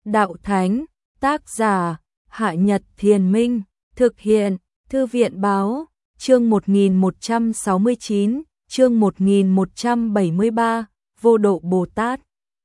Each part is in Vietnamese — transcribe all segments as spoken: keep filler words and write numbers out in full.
đạo thánh, tác giả, Hạ Nhật Thiền Minh, thực hiện, Thư viện báo, chương một nghìn một trăm sáu mươi chín, chương một nghìn một trăm bảy mươi ba, Vô Độ Bồ Tát.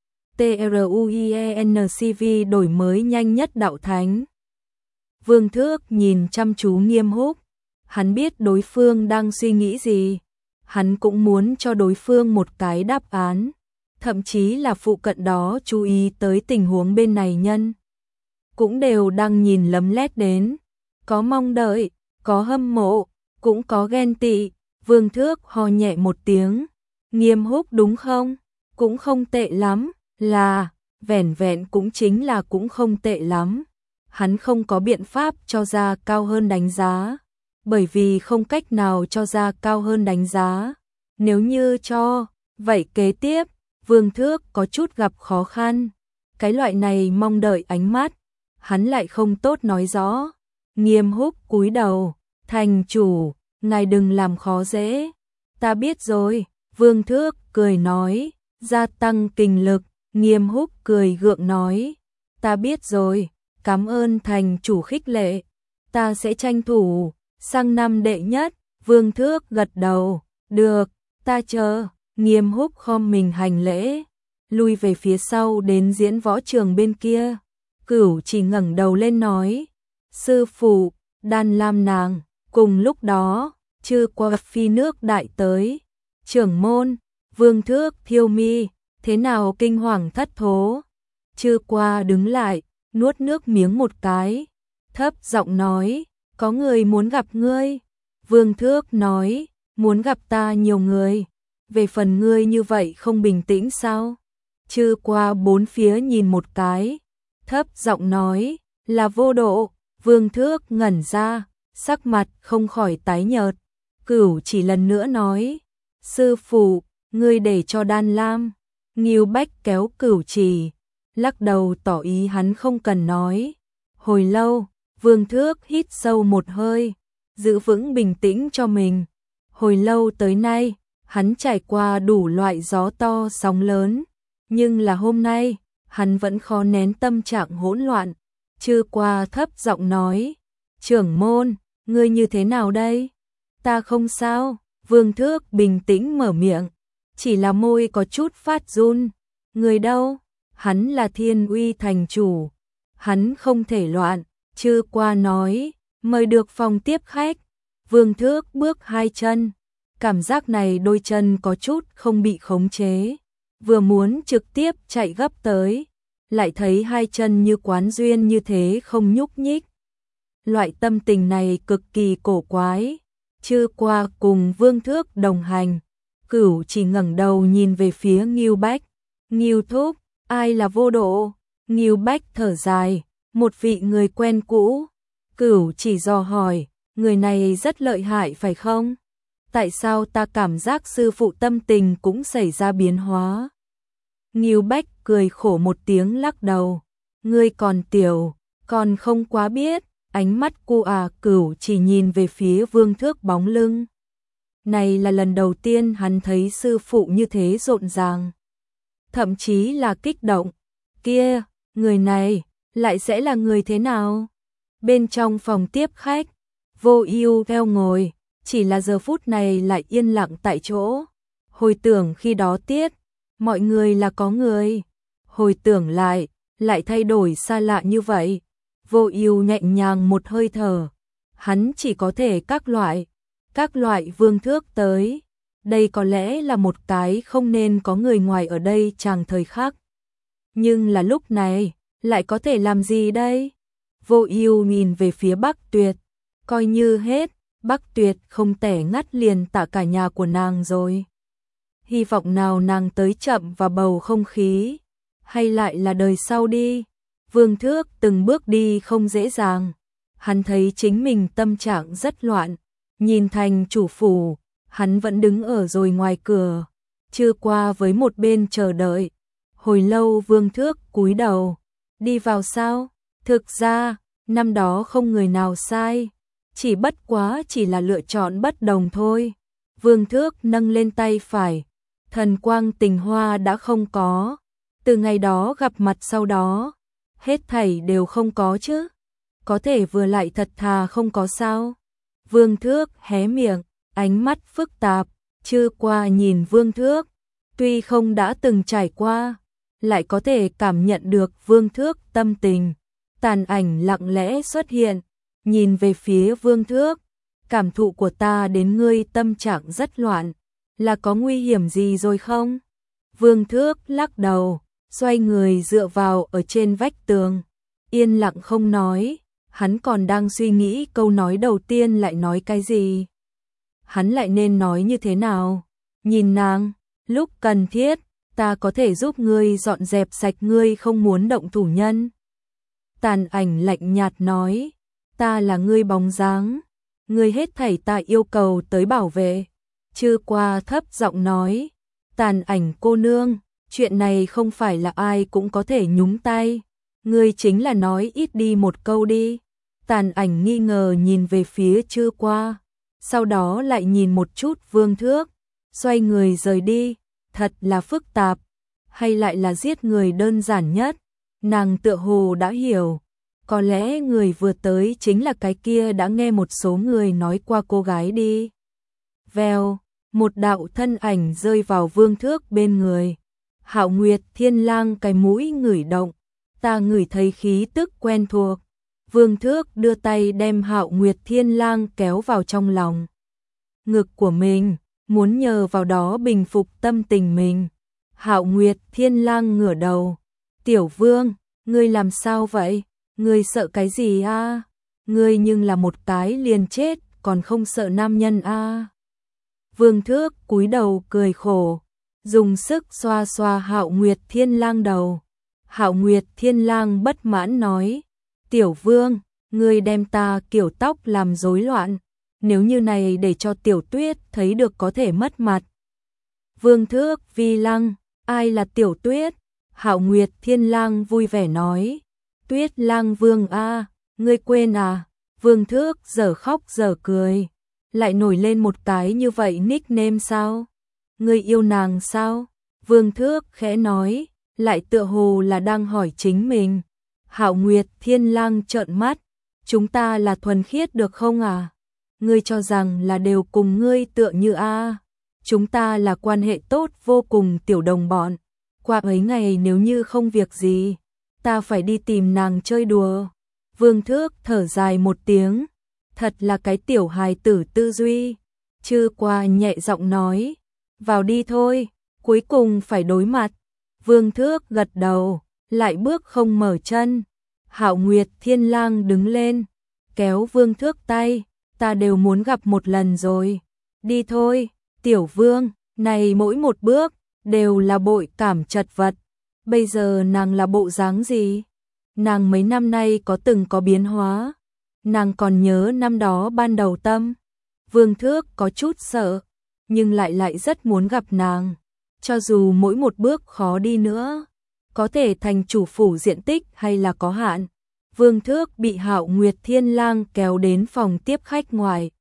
TRUIENCV đổi mới nhanh nhất đạo thánh. Vương Thước nhìn chăm chú Nghiêm Húc, hắn biết đối phương đang suy nghĩ gì, hắn cũng muốn cho đối phương một cái đáp án, thậm chí là phụ cận đó chú ý tới tình huống bên này nhân. Cũng đều đang nhìn lấm lét đến, có mong đợi, có hâm mộ, cũng có ghen tị. Vương Thước ho nhẹ một tiếng, Nghiêm Húc đúng không? Cũng không tệ lắm, là, vẻn vẹn cũng chính là cũng không tệ lắm. Hắn không có biện pháp cho ra cao hơn đánh giá, bởi vì không cách nào cho ra cao hơn đánh giá. Nếu như cho, vậy kế tiếp, Vương Thước có chút gặp khó khăn. Cái loại này mong đợi ánh mắt, hắn lại không tốt nói rõ. Nghiêm Húc cúi đầu, thành chủ, ngài đừng làm khó dễ. Ta biết rồi, Vương Thước cười nói, gia tăng kinh lực. Nghiêm Húc cười gượng nói, ta biết rồi, cảm ơn thành chủ khích lệ, ta sẽ tranh thủ, sang năm đệ nhất. Vương Thước gật đầu, được, ta chờ. Nghiêm Húc khom mình hành lễ, lui về phía sau đến diễn võ trường bên kia. Cửu chỉ ngẩng đầu lên nói, sư phụ, Đan Lam nàng. Cùng lúc đó, Chư Qua phi nước đại tới. Trưởng môn, Vương Thước thiêu mi, thế nào kinh hoàng thất thố. Chư Qua đứng lại, nuốt nước miếng một cái, thấp giọng nói, có người muốn gặp ngươi. Vương Thước nói, muốn gặp ta nhiều người, về phần ngươi như vậy không bình tĩnh sao? Chư Qua bốn phía nhìn một cái, thấp giọng nói, là Vô Độ. Vương Thước ngẩn ra, sắc mặt không khỏi tái nhợt. Cửu chỉ lần nữa nói, sư phụ, ngươi để cho Đan Lam. Ngưu Bách kéo Cửu chỉ, lắc đầu tỏ ý hắn không cần nói. Hồi lâu, Vương Thước hít sâu một hơi, giữ vững bình tĩnh cho mình. Hồi lâu tới nay, hắn trải qua đủ loại gió to sóng lớn, nhưng là hôm nay, hắn vẫn khó nén tâm trạng hỗn loạn. Chư Qua thấp giọng nói, trưởng môn, ngươi như thế nào đây? Ta không sao. Vương Thước bình tĩnh mở miệng, chỉ là môi có chút phát run. Người đâu? Hắn là Thiên Uy thành chủ, hắn không thể loạn. Chư Qua nói, mời được phòng tiếp khách. Vương Thước bước hai chân, cảm giác này đôi chân có chút không bị khống chế, vừa muốn trực tiếp chạy gấp tới, lại thấy hai chân như quán duyên như thế không nhúc nhích. Loại tâm tình này cực kỳ cổ quái. Chư Qua cùng Vương Thước đồng hành, Cửu chỉ ngẩng đầu nhìn về phía Ngưu Bách. Ngưu thúc, ai là Vô Độ? Ngưu Bách thở dài, một vị người quen cũ. Cửu chỉ dò hỏi, người này rất lợi hại phải không? Tại sao ta cảm giác sư phụ tâm tình cũng xảy ra biến hóa? Ngưu Bách cười khổ một tiếng lắc đầu, ngươi còn tiểu, còn không quá biết. Ánh mắt cu à. Cửu chỉ nhìn về phía Vương Thước bóng lưng. Này là lần đầu tiên hắn thấy sư phụ như thế rộn ràng, thậm chí là kích động. Kia, người này lại sẽ là người thế nào? Bên trong phòng tiếp khách, Vô Ưu theo ngồi, chỉ là giờ phút này lại yên lặng tại chỗ. Hồi tưởng khi đó tiết, mọi người là có người, hồi tưởng lại, lại thay đổi xa lạ như vậy. Vô Ưu nhẹ nhàng một hơi thở, hắn chỉ có thể các loại, các loại Vương Thước tới. Đây có lẽ là một cái không nên có người ngoài ở đây chàng thời khắc. Nhưng là lúc này, lại có thể làm gì đây? Vô Ưu nhìn về phía Bắc Tuyệt, coi như hết, Bắc Tuyệt không tẻ ngắt liền tạ cả nhà của nàng rồi. Hy vọng nào nàng tới chậm vào bầu không khí, hay lại là đời sau đi. Vương Thước từng bước đi không dễ dàng, hắn thấy chính mình tâm trạng rất loạn, nhìn thành chủ phủ, hắn vẫn đứng ở rồi ngoài cửa, Chư Qua với một bên chờ đợi. Hồi lâu Vương Thước cúi đầu, đi vào sao? Thực ra, năm đó không người nào sai, chỉ bất quá chỉ là lựa chọn bất đồng thôi. Vương Thước nâng lên tay phải, thần quang tình hoa đã không có, từ ngày đó gặp mặt sau đó, Hết thảy đều không có chứ? Có thể vừa lại thật thà không có sao? Vương Thước hé miệng, ánh mắt phức tạp, Chư Qua nhìn Vương Thước, tuy không đã từng trải qua, lại có thể cảm nhận được Vương Thước tâm tình. Tàn ảnh lặng lẽ xuất hiện, nhìn về phía Vương Thước, cảm thụ của ta đến ngươi tâm trạng rất loạn, là có nguy hiểm gì rồi không? Vương Thước lắc đầu, xoay người dựa vào ở trên vách tường, yên lặng không nói, hắn còn đang suy nghĩ câu nói đầu tiên lại nói cái gì. Hắn lại nên nói như thế nào? Nhìn nàng, lúc cần thiết, ta có thể giúp ngươi dọn dẹp sạch ngươi không muốn động thủ nhân. Tàn ảnh lạnh nhạt nói, ta là ngươi bóng dáng, ngươi hết thảy ta yêu cầu tới bảo vệ. Chư Qua thấp giọng nói, Tàn ảnh cô nương, chuyện này không phải là ai cũng có thể nhúng tay, ngươi chính là nói ít đi một câu đi. Tàn ảnh nghi ngờ nhìn về phía Chư Qua, sau đó lại nhìn một chút Vương Thước, xoay người rời đi, thật là phức tạp, hay lại là giết người đơn giản nhất. Nàng tựa hồ đã hiểu, có lẽ người vừa tới chính là cái kia đã nghe một số người nói qua cô gái đi. Vèo, một đạo thân ảnh rơi vào Vương Thước bên người. Hạo Nguyệt Thiên Lang cái mũi ngửi động, ta ngửi thấy khí tức quen thuộc. Vương Thước đưa tay đem Hạo Nguyệt Thiên Lang kéo vào trong lòng ngực của mình, muốn nhờ vào đó bình phục tâm tình mình. Hạo Nguyệt Thiên Lang ngửa đầu, "Tiểu Vương, ngươi làm sao vậy? Ngươi sợ cái gì a? Ngươi nhưng là một cái liền chết, còn không sợ nam nhân a?" Vương Thước cúi đầu cười khổ, dùng sức xoa xoa Hạo Nguyệt Thiên Lang đầu. Hạo Nguyệt Thiên Lang bất mãn nói, "Tiểu Vương, ngươi đem ta kiểu tóc làm rối loạn, nếu như này để cho Tiểu Tuyết thấy được có thể mất mặt." Vương Thước vi lăng, "Ai là Tiểu Tuyết?" Hạo Nguyệt Thiên Lang vui vẻ nói, "Tuyết Lang Vương a, ngươi quên à?" Vương Thước dở khóc dở cười, lại nổi lên một cái như vậy nickname sao? "Ngươi yêu nàng sao?" Vương Thước khẽ nói, lại tựa hồ là đang hỏi chính mình. Hạo Nguyệt Thiên Lang trợn mắt, "Chúng ta là thuần khiết được không à? Ngươi cho rằng là đều cùng ngươi tựa như a? Chúng ta là quan hệ tốt vô cùng tiểu đồng bọn. Qua ấy ngày nếu như không việc gì, ta phải đi tìm nàng chơi đùa." Vương Thước thở dài một tiếng, thật là cái tiểu hài tử tư duy. Chư Qua nhẹ giọng nói, "Vào đi thôi, cuối cùng phải đối mặt." Vương Thước gật đầu, lại bước không mở chân. Hạo Nguyệt Thiên Lang đứng lên, kéo Vương Thước tay, "Ta đều muốn gặp một lần rồi. Đi thôi, Tiểu Vương." Này mỗi một bước đều là bội cảm chật vật. Bây giờ nàng là bộ dáng gì? Nàng mấy năm nay có từng có biến hóa? Nàng còn nhớ năm đó ban đầu tâm? Vương Thước có chút sợ, nhưng lại lại rất muốn gặp nàng. Cho dù mỗi một bước khó đi nữa, có thể thành chủ phủ diện tích hay là có hạn. Vương Thước bị Hạo Nguyệt Thiên Lang kéo đến phòng tiếp khách ngoài.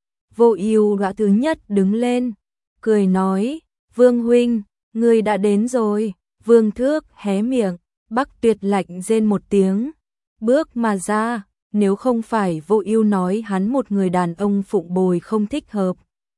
Vô Ưu gã thứ nhất đứng lên, cười nói, "Vương huynh, ngươi đã đến rồi." Vương Thước hé miệng, Bắc Tuyệt lạnh rên một tiếng, bước mà ra, nếu không phải Vô Ưu nói hắn một người đàn ông phụng bồi không thích hợp,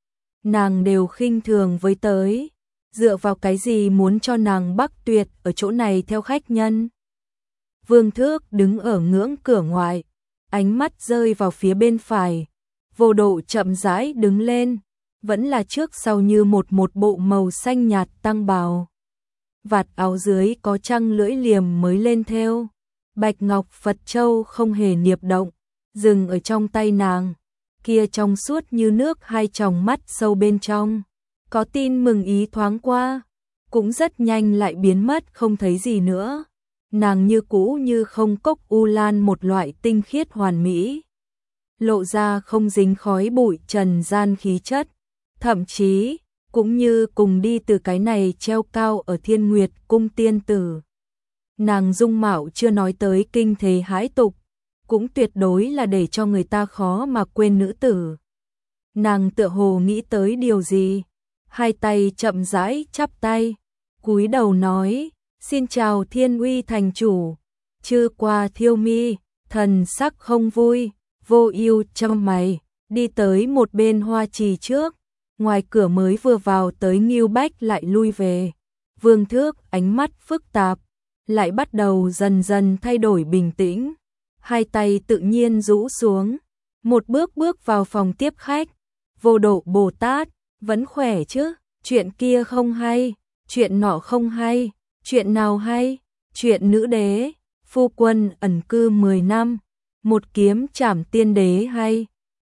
nàng đều khinh thường với tới, dựa vào cái gì muốn cho nàng Bắc Tuyệt ở chỗ này theo khách nhân. Vương Thước đứng ở ngưỡng cửa ngoài, ánh mắt rơi vào phía bên phải, Vô Độ chậm rãi đứng lên, vẫn là trước sau như một một bộ màu xanh nhạt tăng bào. Vạt áo dưới có trăng lưỡi liềm mới lên thêu, bạch ngọc Phật châu không hề niệp động, dừng ở trong tay nàng, kia trong suốt như nước hai tròng mắt sâu bên trong, có tin mừng ý thoáng qua, cũng rất nhanh lại biến mất không thấy gì nữa. Nàng như cũ như không cốc u lan một loại tinh khiết hoàn mỹ, lộ ra không dính khói bụi trần gian khí chất, thậm chí cũng như cùng đi từ cái này treo cao ở Thiên Nguyệt cung tiên tử. Nàng dung mạo chưa nói tới kinh thế hãi tục, cũng tuyệt đối là để cho người ta khó mà quên nữ tử. Nàng tựa hồ nghĩ tới điều gì, hai tay chậm rãi chắp tay, cúi đầu nói, "Xin chào Thiên Uy thành chủ." Chư qua thiêu mi, thần sắc không vui, Vô Ưu chăm mày, đi tới một bên hoa trì trước, ngoài cửa mới vừa vào tới Ngưu Bách lại lui về. Vương Thước ánh mắt phức tạp, lại bắt đầu dần dần thay đổi bình tĩnh, hai tay tự nhiên rũ xuống, một bước bước vào phòng tiếp khách. Vô Độ Bồ Tát, vẫn khỏe chứ? Chuyện kia không hay, chuyện nọ không hay, chuyện nào hay? Chuyện nữ đế, phu quân ẩn cư mười năm, một kiếm trảm tiên đế hay?